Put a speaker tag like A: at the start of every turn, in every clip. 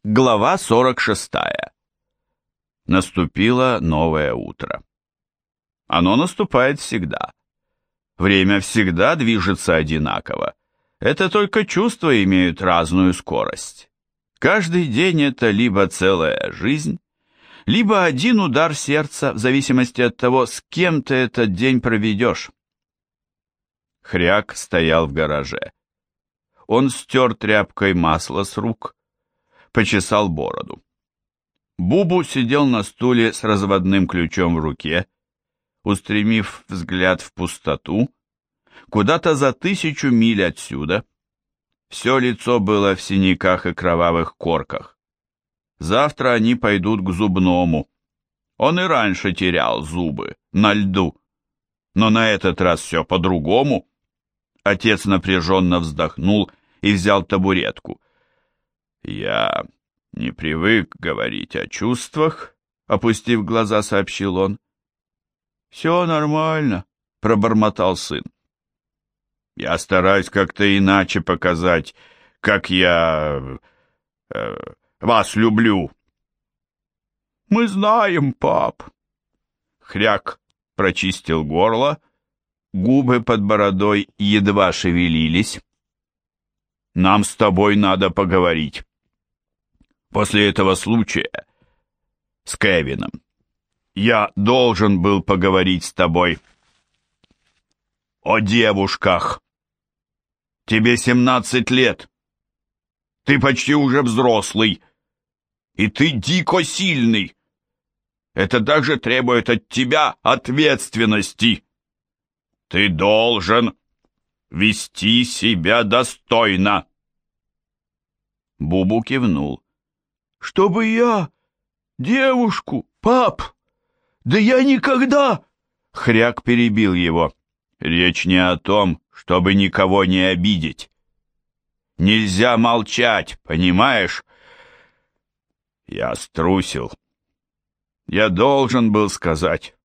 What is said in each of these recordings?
A: Глава 46. Наступило новое утро. Оно наступает всегда. Время всегда движется одинаково. Это только чувства имеют разную скорость. Каждый день это либо целая жизнь, либо один удар сердца, в зависимости от того, с кем ты этот день проведешь. Хряк стоял в гараже. Он стер тряпкой масло с рук, почесал бороду. Бубу сидел на стуле с разводным ключом в руке, устремив взгляд в пустоту, куда-то за 1000 миль отсюда. Все лицо было в синяках и кровавых корках. Завтра они пойдут к зубному. Он и раньше терял зубы, на льду. Но на этот раз все по-другому. Отец напряженно вздохнул и взял табуретку. «Я не привык говорить о чувствах», — опустив глаза, сообщил он. «Все нормально», — пробормотал сын. «Я стараюсь как-то иначе показать, как я вас люблю». «Мы знаем, пап». Хряк прочистил горло, губы под бородой едва шевелились. «Нам с тобой надо поговорить. После этого случая с Кевином я должен был поговорить с тобой о девушках. Тебе 17 лет. Ты почти уже взрослый. И ты дико сильный. Это также требует от тебя ответственности. Ты должен вести себя достойно». Бубу кивнул. «Чтобы я девушку, пап? Да я никогда...» Хряк перебил его. «Речь не о том, чтобы никого не обидеть. Нельзя молчать, понимаешь? Я струсил. Я должен был сказать.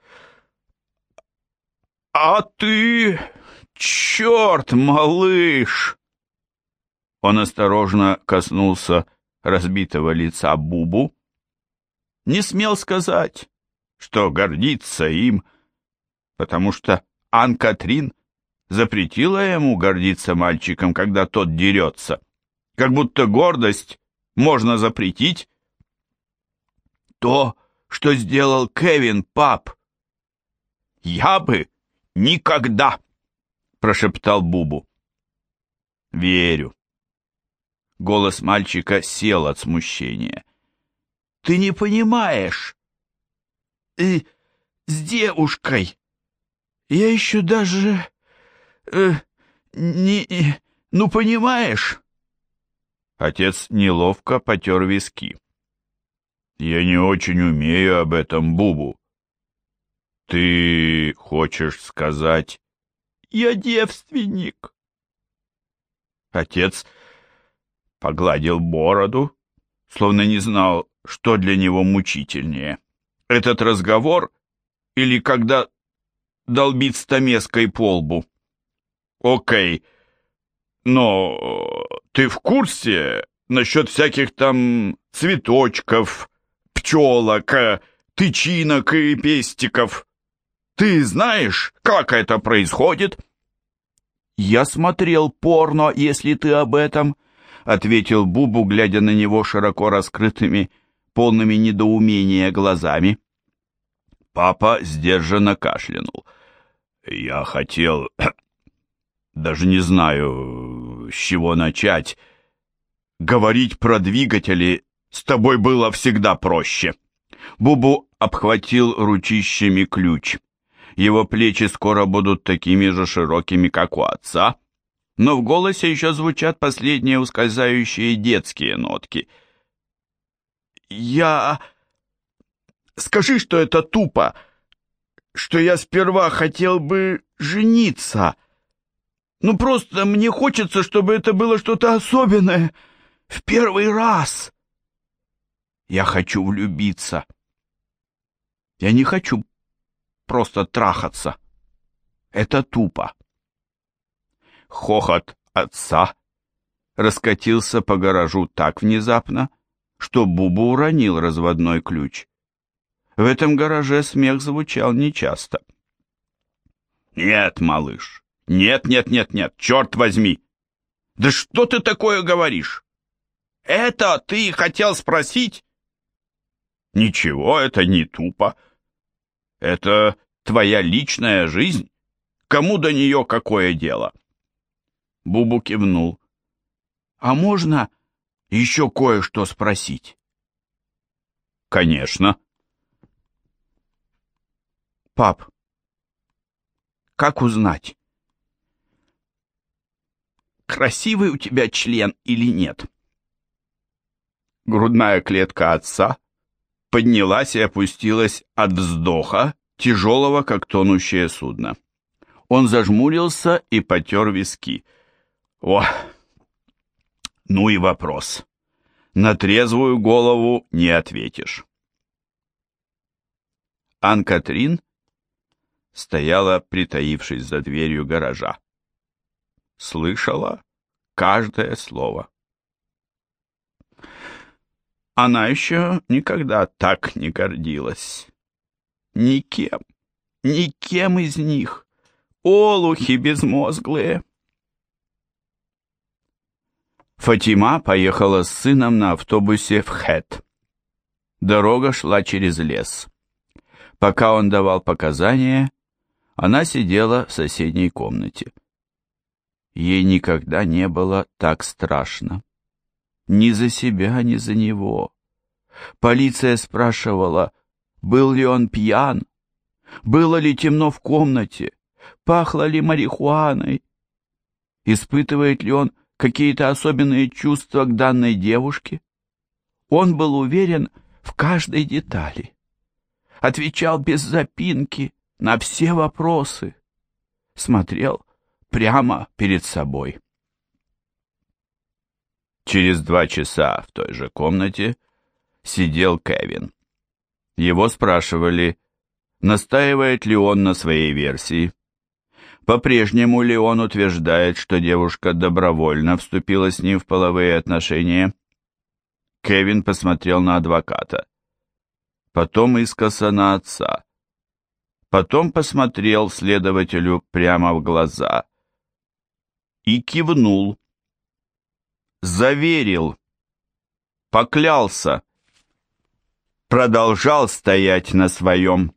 A: А ты... Черт, малыш!» Он осторожно коснулся разбитого лица Бубу. Не смел сказать, что гордится им, потому что Ан-Катрин запретила ему гордиться мальчиком, когда тот дерется. Как будто гордость можно запретить. «То, что сделал Кевин, пап, я бы никогда», — прошептал Бубу. «Верю». Голос мальчика сел от смущения. «Ты не понимаешь. И с девушкой я еще даже... Ну, понимаешь?» Отец неловко потер виски. «Я не очень умею об этом, Бубу. Ты хочешь сказать...» «Я девственник». Отец погладил бороду, словно не знал, что для него мучительнее. Этот разговор или когда долбит стамеской по лбу. «Окей, но ты в курсе насчет всяких там цветочков, пчелок, тычинок и пестиков? Ты знаешь, как это происходит?» «Я смотрел порно, если ты об этом», — ответил Бубу, глядя на него широко раскрытыми, полными недоумения глазами. Папа сдержанно кашлянул. «Я хотел... даже не знаю, с чего начать. Говорить про двигатели с тобой было всегда проще». Бубу обхватил ручищами ключ. Его плечи скоро будут такими же широкими, как у отца, но в голосе еще звучат последние ускользающие детские нотки. «Я... Скажи, что это тупо, что я сперва хотел бы жениться. Ну просто мне хочется, чтобы это было что-то особенное, в первый раз. Я хочу влюбиться. Я не хочу просто трахаться. Это тупо». Хохот отца раскатился по гаражу так внезапно, что Буба уронил разводной ключ. В этом гараже смех звучал нечасто. «Нет, малыш, нет, черт возьми! Да что ты такое говоришь? Это ты хотел спросить?» «Ничего, это не тупо. Это твоя личная жизнь. Кому до нее какое дело?» Бубу кивнул. «А можно еще кое-что спросить?» «Конечно». «Пап, как узнать, красивый у тебя член или нет?» Грудная клетка отца поднялась и опустилась от вздоха, тяжелого, как тонущее судно. Он зажмурился и потер виски. «О, ну и вопрос. На трезвую голову не ответишь». Ан-Катрин стояла, притаившись за дверью гаража. Слышала каждое слово. Она еще никогда так не гордилась. Никем из них. Олухи безмозглые. Фатима поехала с сыном на автобусе в Хэт. Дорога шла через лес. Пока он давал показания, она сидела в соседней комнате. Ей никогда не было так страшно. Ни за себя, ни за него. Полиция спрашивала, был ли он пьян, было ли темно в комнате, пахло ли марихуаной, испытывает ли он какие-то особенные чувства к данной девушке. Он был уверен в каждой детали, отвечал без запинки на все вопросы, смотрел прямо перед собой. Через 2 часа в той же комнате сидел Кевин. Его спрашивали, настаивает ли он на своей версии. По-прежнему ли он утверждает, что девушка добровольно вступила с ним в половые отношения? Кевин посмотрел на адвоката, потом искоса на отца, потом посмотрел следователю прямо в глаза и кивнул. Заверил, поклялся, продолжал стоять на своем.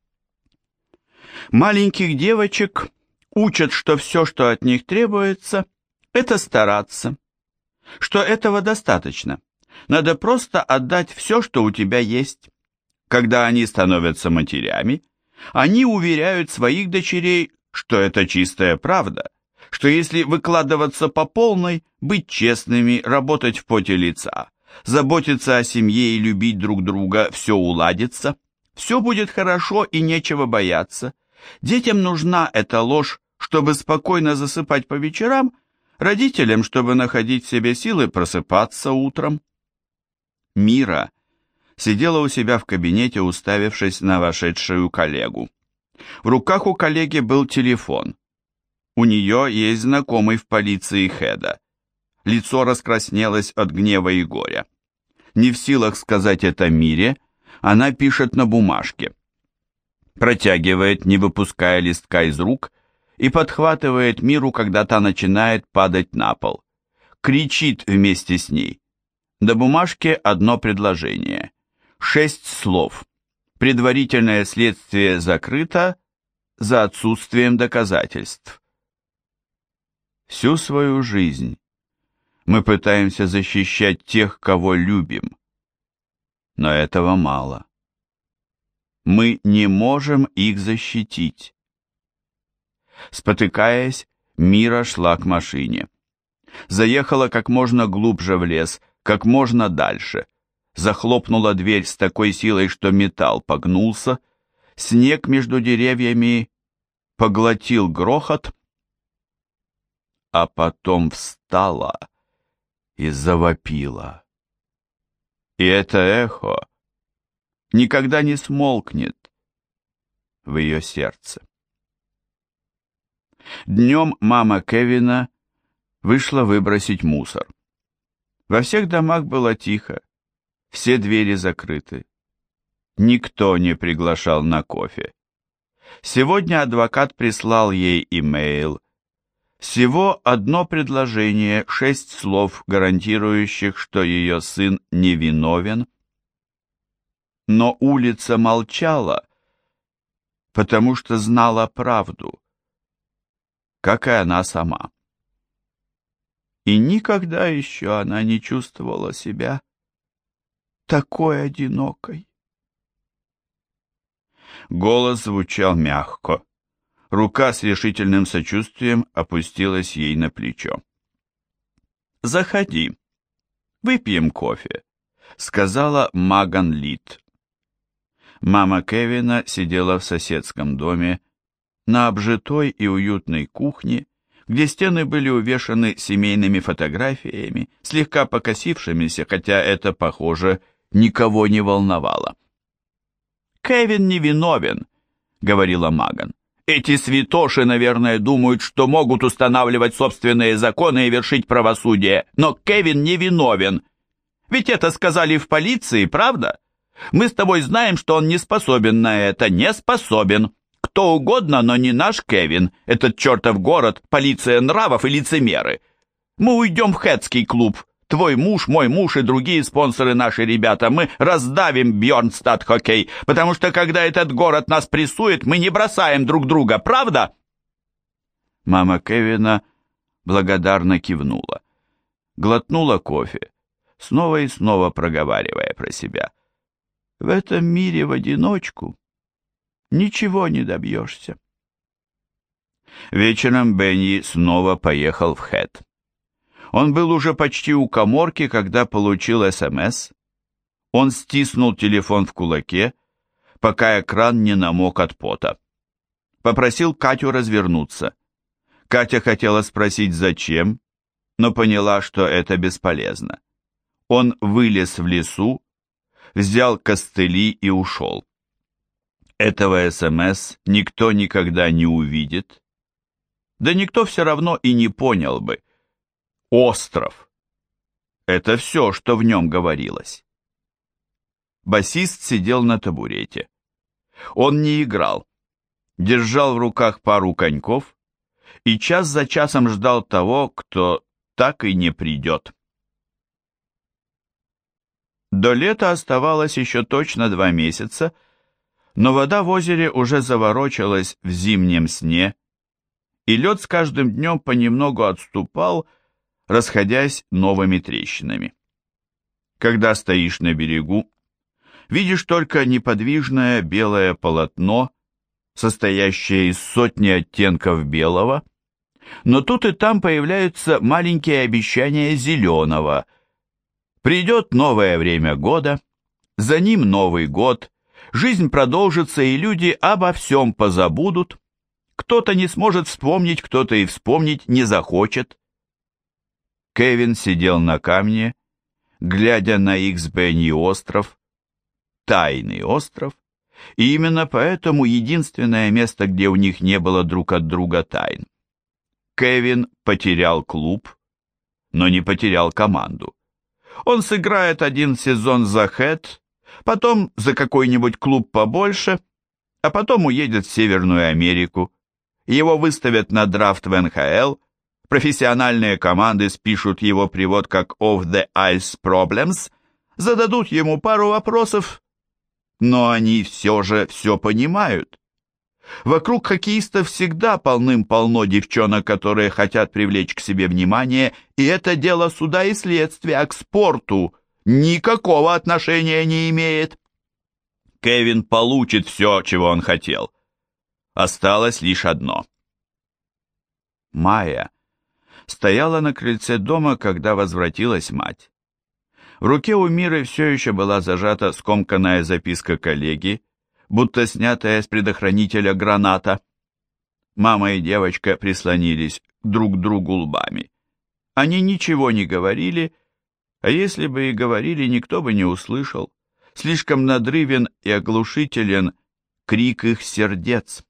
A: Маленьких девочек учат, что все, что от них требуется, это стараться, что этого достаточно. Надо просто отдать все, что у тебя есть. Когда они становятся матерями, они уверяют своих дочерей, что это чистая правда, что если выкладываться по полной, быть честными, работать в поте лица, заботиться о семье и любить друг друга, все уладится, все будет хорошо и нечего бояться. Детям нужна эта ложь, чтобы спокойно засыпать по вечерам, родителям, чтобы находить в себе силы просыпаться утром. Мира сидела у себя в кабинете, уставившись на вошедшую коллегу. В руках у коллеги был телефон. У нее есть знакомый в полиции Хеда. Лицо раскраснелось от гнева и горя. Не в силах сказать это Мире, она пишет на бумажке. Протягивает, не выпуская листка из рук, и подхватывает Миру, когда та начинает падать на пол. Кричит вместе с ней. На бумажке одно предложение. 6 слов. Предварительное следствие закрыто за отсутствием доказательств. Всю свою жизнь мы пытаемся защищать тех, кого любим. Но этого мало. Мы не можем их защитить. Спотыкаясь, Мира шла к машине. Заехала как можно глубже в лес, как можно дальше. Захлопнула дверь с такой силой, что металл погнулся. Снег между деревьями поглотил грохот, а потом встала и завопила. И это эхо никогда не смолкнет в ее сердце. Днем мама Кевина вышла выбросить мусор. Во всех домах было тихо. Все двери закрыты. Никто не приглашал на кофе. Сегодня адвокат прислал ей имейл. Всего одно предложение, 6 слов, гарантирующих, что ее сын невиновен. Но улица молчала, потому что знала правду, как и она сама. И никогда еще она не чувствовала себя такой одинокой. Голос звучал мягко. Рука с решительным сочувствием опустилась ей на плечо. «Заходи, выпьем кофе», — сказала Маган Лид. Мама Кевина сидела в соседском доме на обжитой и уютной кухне, где стены были увешаны семейными фотографиями, слегка покосившимися, хотя это, похоже, никого не волновало. «Кевин невиновен», — говорила Маган. «Эти святоши, наверное, думают, что могут устанавливать собственные законы и вершить правосудие, но Кевин невиновен. Ведь это сказали в полиции, правда? Мы с тобой знаем, что он не способен на это, не способен. Кто угодно, но не наш Кевин, этот чертов город, полиция нравов и лицемеры. Мы уйдем в Хэтский клуб. Твой муж, мой муж и другие спонсоры наши ребята, мы раздавим Бьорнстад хоккей, потому что когда этот город нас прессует, мы не бросаем друг друга, правда?» Мама Кевина благодарно кивнула. Глотнула кофе, снова и снова проговаривая про себя. «В этом мире в одиночку ничего не добьешься». Вечером Бенни снова поехал в Хэт. Он был уже почти у каморки, когда получил СМС. Он стиснул телефон в кулаке, пока экран не намок от пота. Попросил Катю развернуться. Катя хотела спросить, зачем, но поняла, что это бесполезно. Он вылез в лесу, взял костыли и ушел. Этого СМС никто никогда не увидит. Да никто все равно и не понял бы. Остров. Это все, что в нем говорилось. Басист сидел на табурете. Он не играл. Держал в руках пару коньков и час за часом ждал того, кто так и не придет. До лета оставалось еще точно 2 месяца, но вода в озере уже заворочалась в зимнем сне, и лед с каждым днем понемногу отступал, расходясь новыми трещинами. Когда стоишь на берегу, видишь только неподвижное белое полотно, состоящее из сотни оттенков белого, но тут и там появляются маленькие обещания зеленого. Придет новое время года, за ним Новый год, жизнь продолжится, и люди обо всем позабудут. Кто-то не сможет вспомнить, кто-то и вспомнить не захочет. Кевин сидел на камне, глядя на их с Бенни остров, тайный остров, и именно поэтому единственное место, где у них не было друг от друга тайн. Кевин потерял клуб, но не потерял команду. Он сыграет 1 сезон за Хэт, потом за какой-нибудь клуб побольше, а потом уедет в Северную Америку. Его выставят на драфт в НХЛ, профессиональные команды спишут его привод как «Off the Ice Problems», зададут ему пару вопросов, но они все же все понимают. Вокруг хоккеистов всегда полным-полно девчонок, которые хотят привлечь к себе внимание, и это дело суда и следствия, а к спорту никакого отношения не имеет. Кевин получит все, чего он хотел. Осталось лишь одно. Майя стояла на крыльце дома, когда возвратилась мать. В руке у Миры все еще была зажата скомканная записка коллеги, будто снятая с предохранителя граната. Мама и девочка прислонились друг к другу лбами. Они ничего не говорили, а если бы и говорили, никто бы не услышал. Слишком надрывен и оглушителен крик их сердец.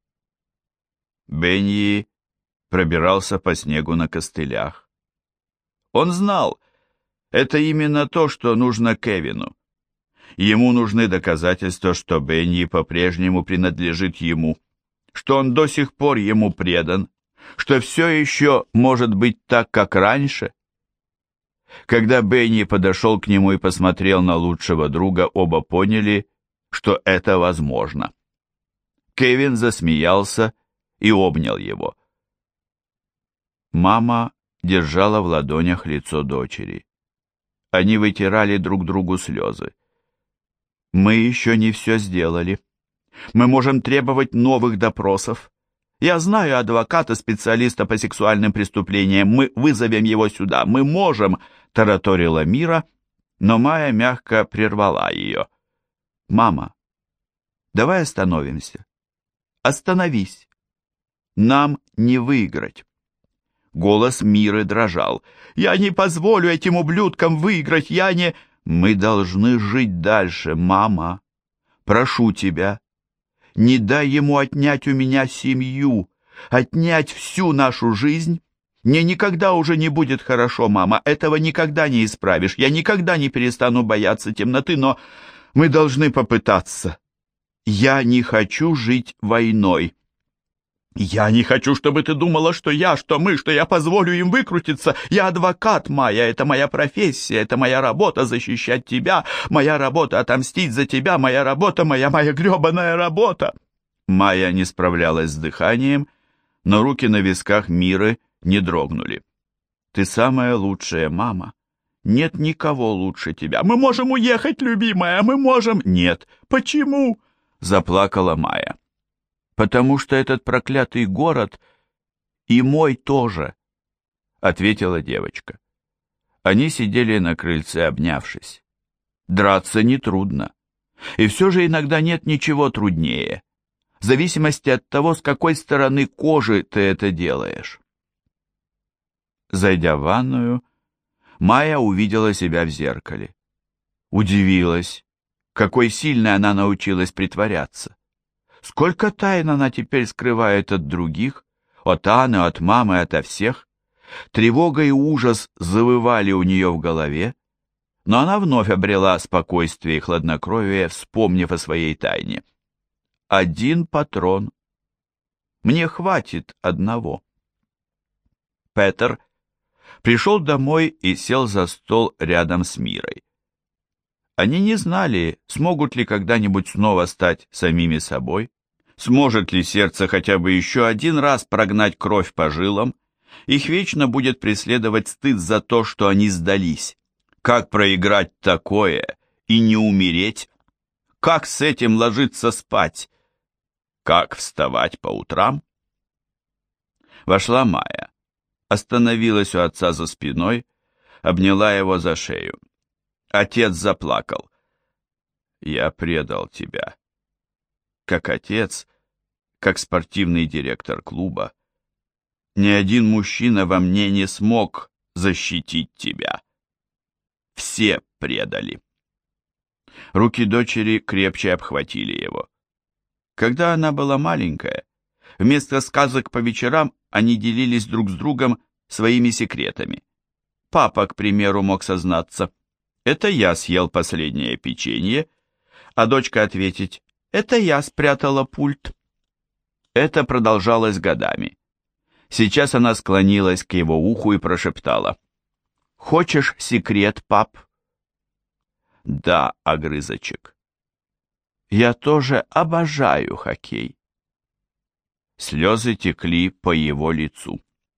A: Бенни пробирался по снегу на костылях. Он знал, Это именно то, что нужно Кевину. Ему нужны доказательства, что Бенни по-прежнему принадлежит ему, что он до сих пор ему предан, что все еще может быть так, как раньше. Когда Бенни подошел к нему и посмотрел на лучшего друга, оба поняли, что это возможно. Кевин засмеялся и обнял его. Мама держала в ладонях лицо дочери. Они вытирали друг другу слезы. «Мы еще не все сделали. Мы можем требовать новых допросов. Я знаю адвоката, специалиста по сексуальным преступлениям. Мы вызовем его сюда. Мы можем», — тараторила Мира, но Майя мягко прервала ее. «Мама, давай остановимся. Остановись. Нам не выиграть». Голос Миры дрожал. «Я не позволю этим ублюдкам выиграть, я не...» «Мы должны жить дальше, мама. Прошу тебя, не дай ему отнять у меня семью, отнять всю нашу жизнь. Мне никогда уже не будет хорошо, мама, этого никогда не исправишь. Я никогда не перестану бояться темноты, но мы должны попытаться. Я не хочу жить войной». «Я не хочу, чтобы ты думала, что я, что мы, что я позволю им выкрутиться. Я адвокат, Майя, это моя профессия, это моя работа защищать тебя, моя работа отомстить за тебя, моя работа, моя гребаная работа». Майя не справлялась с дыханием, но руки на висках Миры не дрогнули. «Ты самая лучшая, мама. Нет никого лучше тебя. Мы можем уехать, любимая, мы можем...» «Нет». «Почему?» — заплакала Майя. «Потому что этот проклятый город и мой тоже», — ответила девочка. Они сидели на крыльце, обнявшись. Драться нетрудно. И все же иногда нет ничего труднее, в зависимости от того, с какой стороны кожи ты это делаешь. Зайдя в ванную, Майя увидела себя в зеркале. Удивилась, какой сильной она научилась притворяться. Сколько тайн она теперь скрывает от других, от Анны, от мамы, ото всех. Тревога и ужас завывали у нее в голове, но она вновь обрела спокойствие и хладнокровие, вспомнив о своей тайне. «Один патрон. Мне хватит одного». Петер пришел домой и сел за стол рядом с Мирой. Они не знали, смогут ли когда-нибудь снова стать самими собой, сможет ли сердце хотя бы еще один раз прогнать кровь по жилам. Их вечно будет преследовать стыд за то, что они сдались. Как проиграть такое и не умереть? Как с этим ложиться спать? Как вставать по утрам? Вошла Майя, остановилась у отца за спиной, обняла его за шею. Отец заплакал. «Я предал тебя. Как отец, как спортивный директор клуба. Ни один мужчина во мне не смог защитить тебя. Все предали». Руки дочери крепче обхватили его. Когда она была маленькая, вместо сказок по вечерам они делились друг с другом своими секретами. Папа, к примеру, мог сознаться: «Это я съел последнее печенье», а дочка ответить: «Это я спрятала пульт». Это продолжалось годами. Сейчас она склонилась к его уху и прошептала: «Хочешь секрет, пап?» «Да, огрызочек. Я тоже обожаю хоккей». Слезы текли по его лицу.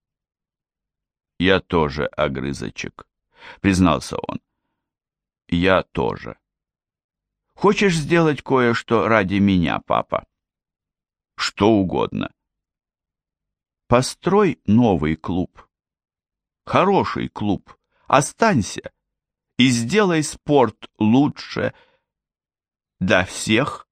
A: «Я тоже, огрызочек», — признался он. «Я тоже. Хочешь сделать кое-что ради меня, папа?» «Что угодно». «Построй новый клуб. Хороший клуб. Останься и сделай спорт лучше для всех».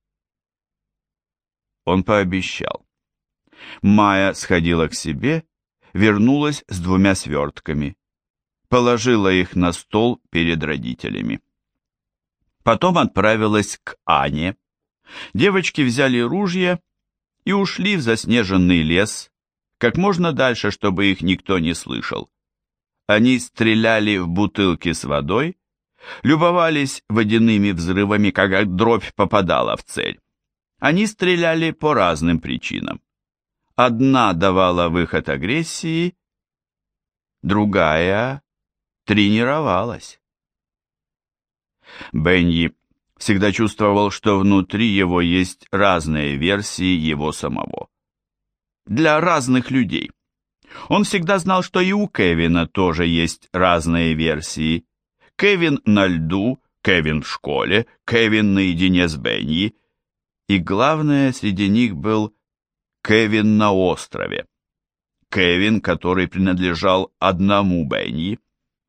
A: Он пообещал. Майя сходила к себе, вернулась с 2 свертками, положила их на стол перед родителями. Потом отправилась к Ане. Девочки взяли ружья и ушли в заснеженный лес, как можно дальше, чтобы их никто не слышал. Они стреляли в бутылки с водой, любовались водяными взрывами, когда дробь попадала в цель. Они стреляли по разным причинам. Одна давала выход агрессии, другая тренировалась. Бенни всегда чувствовал, что внутри его есть разные версии его самого. Для разных людей. Он всегда знал, что и у Кевина тоже есть разные версии. Кевин на льду, Кевин в школе, Кевин наедине с Бенни. И главное, среди них был Кевин на острове. Кевин, который принадлежал одному Бенни.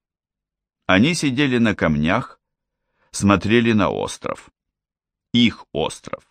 A: Они сидели на камнях, смотрели на остров. Их остров.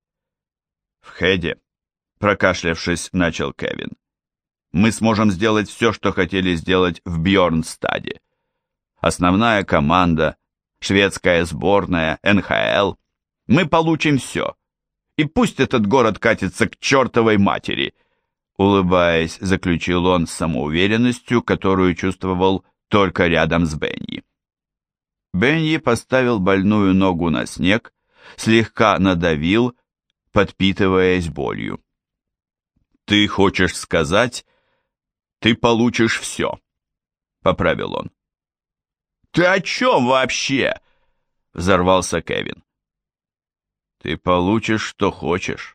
A: В Хеде, прокашлявшись, начал Кевин. Мы сможем сделать все, что хотели сделать в Бьорнстаде. Основная команда, шведская сборная, НХЛ. Мы получим все. И пусть этот город катится к чертовой матери, улыбаясь, заключил он с самоуверенностью, которую чувствовал только рядом с Бенни. Бенни поставил больную ногу на снег, слегка надавил, подпитываясь болью. «Ты хочешь сказать, ты получишь все», — поправил он. «Ты о чем вообще?» — взорвался Кевин. «Ты получишь, что хочешь.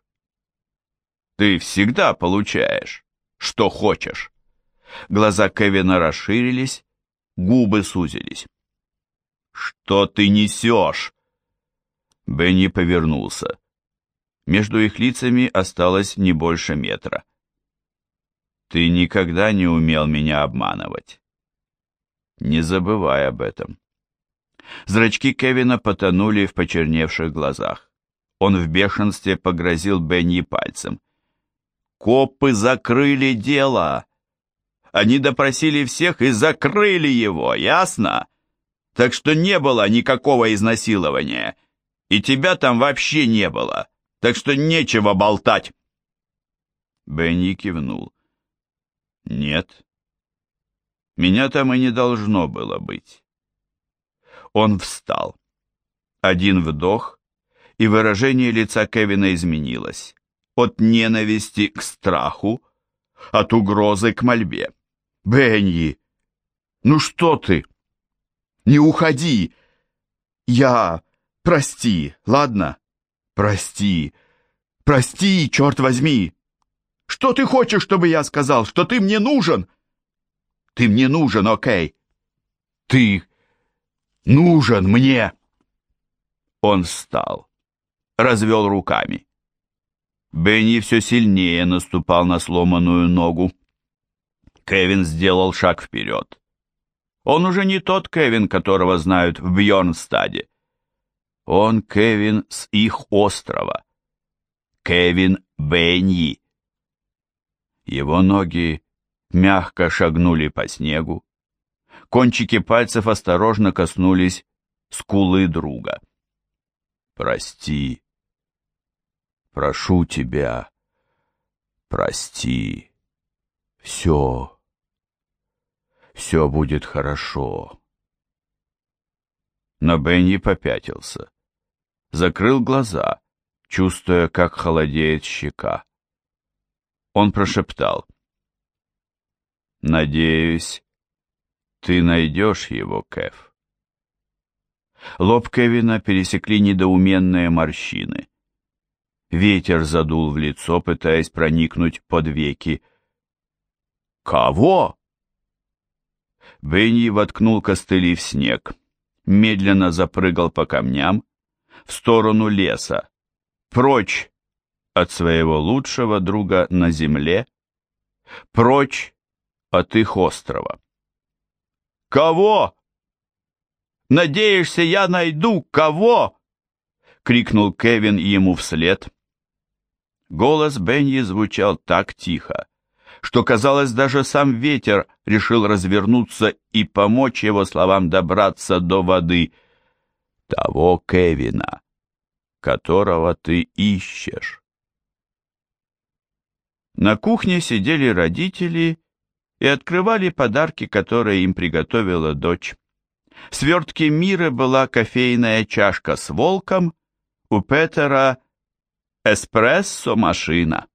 A: Ты всегда получаешь, что хочешь». Глаза Кевина расширились, губы сузились. «Что ты несешь?» Бенни повернулся. Между их лицами осталось не больше метра. «Ты никогда не умел меня обманывать. Не забывай об этом». Зрачки Кевина потонули в почерневших глазах. Он в бешенстве погрозил Бенни пальцем. «Копы закрыли дело! Они допросили всех и закрыли его, ясно? Так что не было никакого изнасилования, и тебя там вообще не было, так что нечего болтать!» Бенни кивнул. «Нет, меня там и не должно было быть». Он встал. Один вдох, и выражение лица Кевина изменилось. От ненависти к страху, от угрозы к мольбе. «Бенни, ну что ты? Не уходи! Прости, ладно? Прости, черт возьми! Что ты хочешь, чтобы я сказал? Что ты мне нужен? Ты мне нужен, окей? Ты нужен мне!» Он встал, развел руками. Бенни все сильнее наступал на сломанную ногу. Кевин сделал шаг вперед. Он уже не тот Кевин, которого знают в Бьорнстаде. Он Кевин с их острова. Кевин Бенни. Его ноги мягко шагнули по снегу. Кончики пальцев осторожно коснулись скулы друга. «Прости. Прошу тебя. Прости. Все будет хорошо». Но Бенни попятился. Закрыл глаза, чувствуя, как холодеет щека. Он прошептал: «Надеюсь, ты найдешь его, Кев». Лоб Кевина пересекли недоуменные морщины. Ветер задул в лицо, пытаясь проникнуть под веки. «Кого?» Бенни воткнул костыли в снег, медленно запрыгал по камням в сторону леса, прочь от своего лучшего друга на земле, прочь от их острова. «Кого? Надеешься, я найду кого?» — крикнул Кевин ему вслед. Голос Бенни звучал так тихо, что, казалось, даже сам ветер решил развернуться и помочь его словам добраться до воды. «Того Кевина, которого ты ищешь». На кухне сидели родители и открывали подарки, которые им приготовила дочь. В свертке Миры была кофейная чашка с волком, у Петера эспрессо-машина.